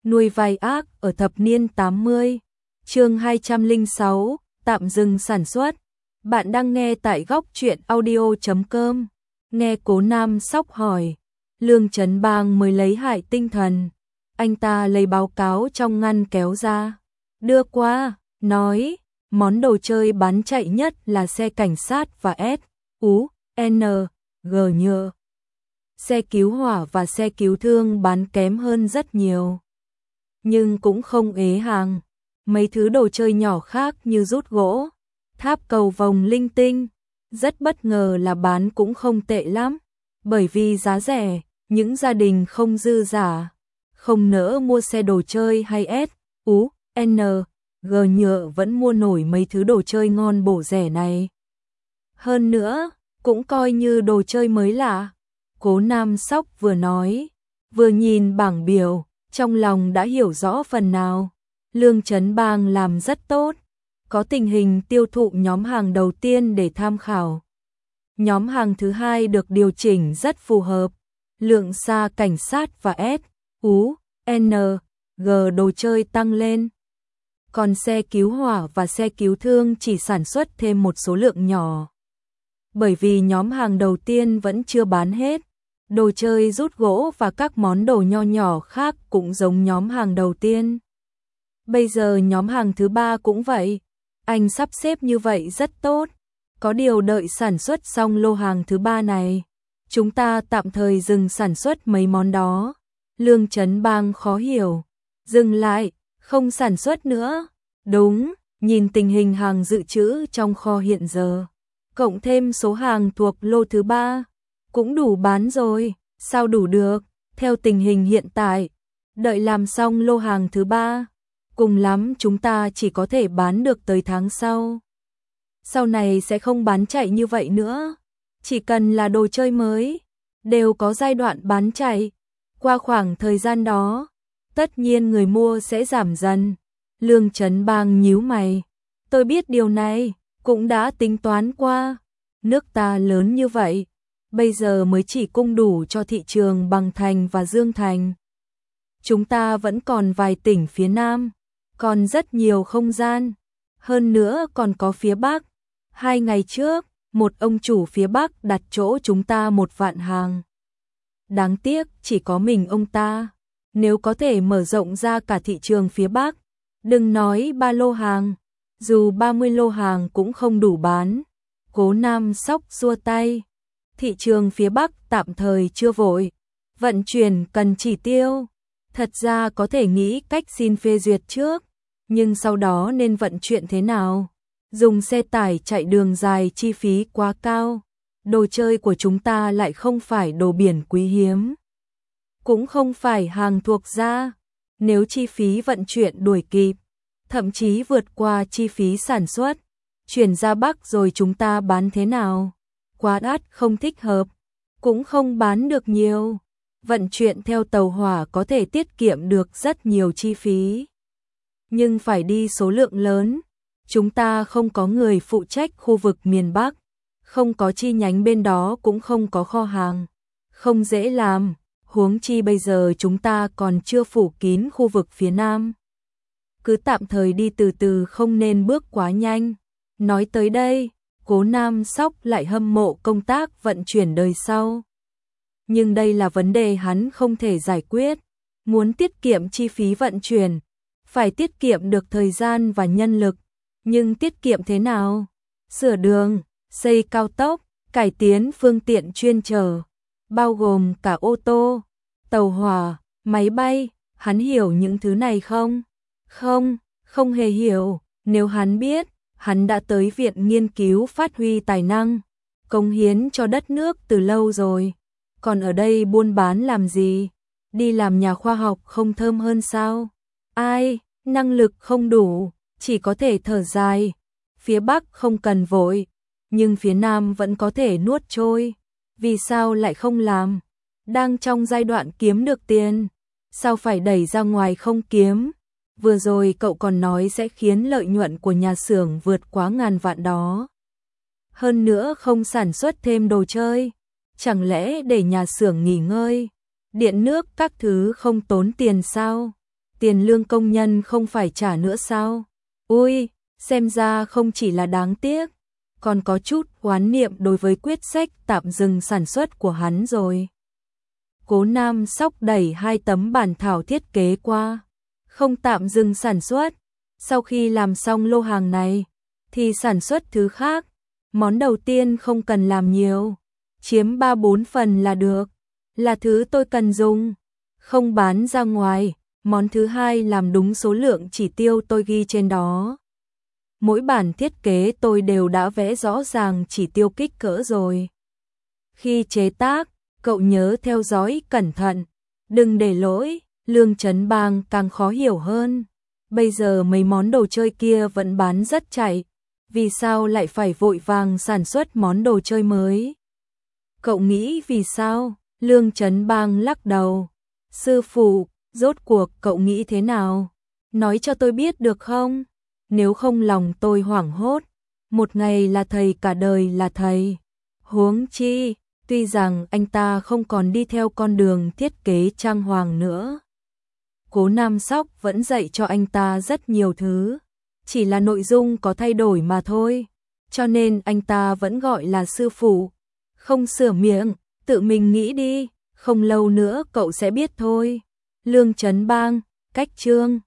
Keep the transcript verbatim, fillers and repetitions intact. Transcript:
Nuôi vai ác ở thập niên tám mươi. Chương hai trăm lẻ sáu, tạm dừng sản xuất. Bạn đang nghe tại góc truyện audio chấm com. Nghe Cố Nam Sóc hỏi, Lương Chấn Bang mới lấy hại tinh thần. Anh ta lấy báo cáo trong ngăn kéo ra, đưa qua, nói, món đồ chơi bán chạy nhất là xe cảnh sát và S, U, N, G nhựa. Xe cứu hỏa và xe cứu thương bán kém hơn rất nhiều. Nhưng cũng không ế hàng. Mấy thứ đồ chơi nhỏ khác như rút gỗ, tháp cầu vồng linh tinh, rất bất ngờ là bán cũng không tệ lắm. Bởi vì giá rẻ, những gia đình không dư giả, không nỡ mua xe đồ chơi hay S, U, N, G nhựa vẫn mua nổi mấy thứ đồ chơi ngon bổ rẻ này. Hơn nữa, cũng coi như đồ chơi mới lạ. Cố Nam Sóc vừa nói, vừa nhìn bảng biểu, trong lòng đã hiểu rõ phần nào. Lương Chấn Bang làm rất tốt, có tình hình tiêu thụ nhóm hàng đầu tiên để tham khảo. Nhóm hàng thứ hai được điều chỉnh rất phù hợp, lượng xa cảnh sát và S, U, N, G đồ chơi tăng lên. Còn xe cứu hỏa và xe cứu thương chỉ sản xuất thêm một số lượng nhỏ. Bởi vì nhóm hàng đầu tiên vẫn chưa bán hết, đồ chơi rút gỗ và các món đồ nho nhỏ khác cũng giống nhóm hàng đầu tiên. Bây giờ nhóm hàng thứ ba cũng vậy, anh sắp xếp như vậy rất tốt. Có điều đợi sản xuất xong lô hàng thứ ba này, chúng ta tạm thời dừng sản xuất mấy món đó. Lương Chấn Bang khó hiểu, dừng lại, không sản xuất nữa. Đúng, nhìn tình hình hàng dự trữ trong kho hiện giờ, cộng thêm số hàng thuộc lô thứ ba, cũng đủ bán rồi. Sao đủ được, theo tình hình hiện tại, đợi làm xong lô hàng thứ ba, cùng lắm chúng ta chỉ có thể bán được tới tháng sau. Sau này sẽ không bán chạy như vậy nữa. Chỉ cần là đồ chơi mới, đều có giai đoạn bán chạy. Qua khoảng thời gian đó, tất nhiên người mua sẽ giảm dần. Lương Chấn Bang nhíu mày. Tôi biết điều này, cũng đã tính toán qua. Nước ta lớn như vậy, bây giờ mới chỉ cung đủ cho thị trường Bằng Thành và Dương Thành. Chúng ta vẫn còn vài tỉnh phía Nam, còn rất nhiều không gian. Hơn nữa còn có phía Bắc. Hai ngày trước, một ông chủ phía Bắc đặt chỗ chúng ta một vạn hàng. Đáng tiếc chỉ có mình ông ta. Nếu có thể mở rộng ra cả thị trường phía Bắc, đừng nói ba lô hàng, dù ba mươi lô hàng cũng không đủ bán. Cố Nam Sóc xua tay. Thị trường phía Bắc tạm thời chưa vội, vận chuyển cần chỉ tiêu. Thật ra có thể nghĩ cách xin phê duyệt trước, nhưng sau đó nên vận chuyển thế nào? Dùng xe tải chạy đường dài chi phí quá cao. Đồ chơi của chúng ta lại không phải đồ biển quý hiếm, cũng không phải hàng thuộc gia. Nếu chi phí vận chuyển đuổi kịp, thậm chí vượt qua chi phí sản xuất, chuyển ra Bắc rồi chúng ta bán thế nào? Quá đắt không thích hợp, cũng không bán được nhiều. Vận chuyển theo tàu hỏa có thể tiết kiệm được rất nhiều chi phí, nhưng phải đi số lượng lớn. Chúng ta không có người phụ trách khu vực miền Bắc, không có chi nhánh bên đó, cũng không có kho hàng, không dễ làm. Huống chi bây giờ chúng ta còn chưa phủ kín khu vực phía Nam. Cứ tạm thời đi từ từ, không nên bước quá nhanh. Nói tới đây, Cố Nam Sóc lại hâm mộ công tác vận chuyển đời sau. Nhưng đây là vấn đề hắn không thể giải quyết. Muốn tiết kiệm chi phí vận chuyển, phải tiết kiệm được thời gian và nhân lực. Nhưng tiết kiệm thế nào? Sửa đường, xây cao tốc, cải tiến phương tiện chuyên chở, bao gồm cả ô tô, tàu hỏa, máy bay. Hắn hiểu những thứ này không? Không, không hề hiểu. Nếu hắn biết, hắn đã tới viện nghiên cứu phát huy tài năng, cống hiến cho đất nước từ lâu rồi. Còn ở đây buôn bán làm gì? Đi làm nhà khoa học không thơm hơn sao? Ai, năng lực không đủ, chỉ có thể thở dài. Phía Bắc không cần vội, nhưng phía Nam vẫn có thể nuốt trôi. Vì sao lại không làm? Đang trong giai đoạn kiếm được tiền, sao phải đẩy ra ngoài không kiếm? Vừa rồi cậu còn nói sẽ khiến lợi nhuận của nhà xưởng vượt quá ngàn vạn đó. Hơn nữa không sản xuất thêm đồ chơi, chẳng lẽ để nhà xưởng nghỉ ngơi, điện nước các thứ không tốn tiền sao? tiền lương công nhân không phải trả nữa sao? Ui, xem ra không chỉ là đáng tiếc, còn có chút oán niệm đối với quyết sách tạm dừng sản xuất của hắn rồi. Cố Nam Sóc đẩy hai tấm bản thảo thiết kế qua. Không tạm dừng sản xuất. Sau khi làm xong lô hàng này, thì sản xuất thứ khác. Món đầu tiên không cần làm nhiều, chiếm ba bốn phần là được, là thứ tôi cần dùng, không bán ra ngoài. Món thứ hai làm đúng số lượng chỉ tiêu tôi ghi trên đó. Mỗi bản thiết kế tôi đều đã vẽ rõ ràng chỉ tiêu kích cỡ rồi. Khi chế tác, cậu nhớ theo dõi cẩn thận, đừng để lỗi. Lương Chấn Bang càng khó hiểu hơn. Bây giờ mấy món đồ chơi kia vẫn bán rất chạy, vì sao lại phải vội vàng sản xuất món đồ chơi mới? Cậu nghĩ vì sao? Lương Chấn Bang lắc đầu. Sư phụ, rốt cuộc cậu nghĩ thế nào? Nói cho tôi biết được không? Nếu không lòng tôi hoảng hốt. Một ngày là thầy cả đời là thầy. Huống chi, tuy rằng anh ta không còn đi theo con đường thiết kế trang hoàng nữa. Cố Nam Sóc vẫn dạy cho anh ta rất nhiều thứ, chỉ là nội dung có thay đổi mà thôi, cho nên anh ta vẫn gọi là sư phụ. Không sửa miệng, tự mình nghĩ đi, không lâu nữa cậu sẽ biết thôi. Lương Chấn Bang, cách chương